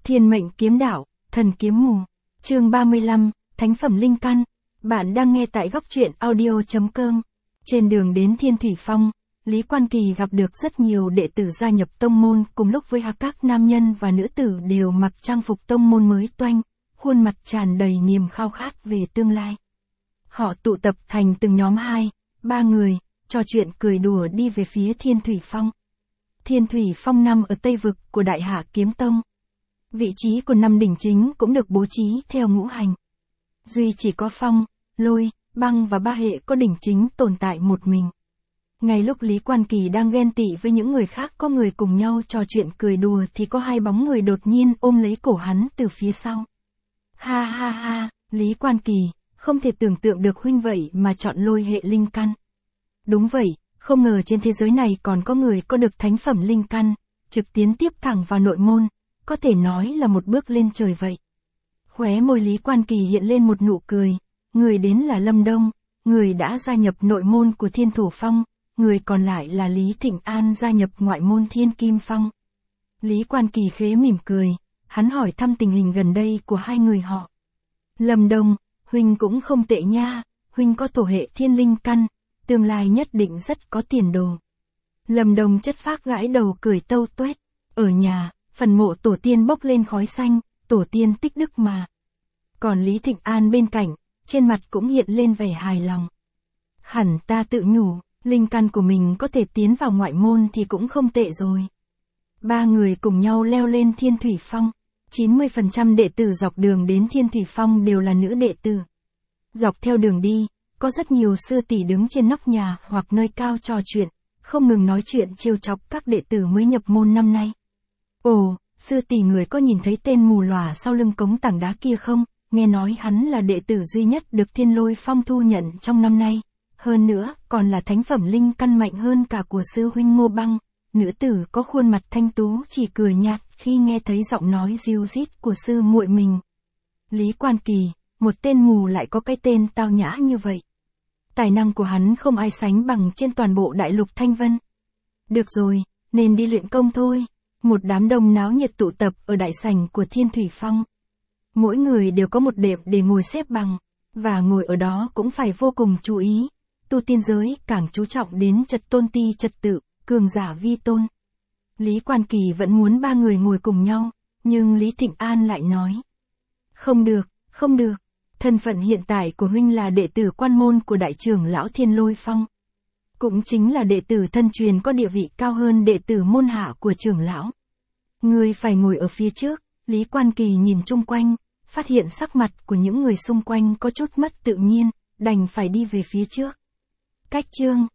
Thiên mệnh kiếm đạo, thần kiếm mù. Chương 35, Thánh phẩm linh căn. Bạn đang nghe tại góc truyện audio.com. Trên đường đến Thiên Thủy Phong, Lý Quan Kỳ gặp được rất nhiều đệ tử gia nhập tông môn cùng lúc với các nam nhân và nữ tử đều mặc trang phục tông môn mới toanh, khuôn mặt tràn đầy niềm khao khát về tương lai. Họ tụ tập thành từng nhóm 2, 3 người, trò chuyện cười đùa đi về phía Thiên Thủy Phong. Thiên Thủy Phong nằm ở Tây Vực của Đại Hạ Kiếm Tông. Vị trí của 5 đỉnh chính cũng được bố trí theo ngũ hành. Duy chỉ có phong, lôi, băng và 3 hệ có đỉnh chính tồn tại một mình. Ngay lúc Lý Quan Kỳ đang ghen tị với những người khác có người cùng nhau trò chuyện cười đùa thì có 2 bóng người đột nhiên ôm lấy cổ hắn từ phía sau. Ha ha ha, Lý Quan Kỳ, không thể tưởng tượng được huynh vậy mà chọn lôi hệ linh căn. Đúng vậy, không ngờ trên thế giới này còn có người có được thánh phẩm linh căn, trực tiến tiếp thẳng vào nội môn, có thể nói là một bước lên trời vậy. Khóe môi Lý Quan Kỳ hiện lên một nụ cười, người đến là Lâm Đông, người đã gia nhập nội môn của Thiên Thổ Phong, người còn lại là Lý Thịnh An gia nhập ngoại môn Thiên Kim Phong. Lý Quan Kỳ khẽ mỉm cười, hắn hỏi thăm tình hình gần đây của 2 người họ. Lâm Đông, huynh cũng không tệ nha, huynh có thổ hệ thiên linh căn, tương lai nhất định rất có tiền đồ. Lâm Đông chất phác gãi đầu cười tâu tuét, ở nhà, phần mộ tổ tiên bốc lên khói xanh, tổ tiên tích đức mà. Còn Lý Thịnh An bên cạnh, trên mặt cũng hiện lên vẻ hài lòng. Hẳn ta tự nhủ, linh căn của mình có thể tiến vào ngoại môn thì cũng không tệ rồi. 3 người cùng nhau leo lên Thiên Thủy Phong. 90% đệ tử dọc đường đến Thiên Thủy Phong đều là nữ đệ tử. Dọc theo đường đi, có rất nhiều sư tỷ đứng trên nóc nhà hoặc nơi cao trò chuyện, không ngừng nói chuyện trêu chọc các đệ tử mới nhập môn năm nay. Ồ, sư tỷ người có nhìn thấy tên mù lòa sau lưng cống tảng đá kia không? Nghe nói hắn là đệ tử duy nhất được Thiên Lôi Phong thu nhận trong năm nay. Hơn nữa, còn là thánh phẩm linh căn mạnh hơn cả của sư huynh Ngô Băng. Nữ tử có khuôn mặt thanh tú chỉ cười nhạt khi nghe thấy giọng nói ríu rít của sư muội mình. Lý Quan Kỳ, một tên mù lại có cái tên tao nhã như vậy. Tài năng của hắn không ai sánh bằng trên toàn bộ đại lục Thanh Vân. Được rồi, nên đi luyện công thôi. Một đám đông náo nhiệt tụ tập ở đại sảnh của Thiên Thủy Phong. Mỗi người đều có một đệm để ngồi xếp bằng, và ngồi ở đó cũng phải vô cùng chú ý. Tu tiên giới càng chú trọng đến trật tôn ti trật tự, cường giả vi tôn. Lý Quan Kỳ vẫn muốn 3 người ngồi cùng nhau, nhưng Lý Thịnh An lại nói. Không được, không được. Thân phận hiện tại của huynh là đệ tử quan môn của đại trưởng lão Thiên Lôi Phong. Cũng chính là đệ tử thân truyền có địa vị cao hơn đệ tử môn hạ của trưởng lão. Ngươi phải ngồi ở phía trước. Lý Quan Kỳ nhìn chung quanh, phát hiện sắc mặt của những người xung quanh có chút mất tự nhiên, đành phải đi về phía trước. Cách chương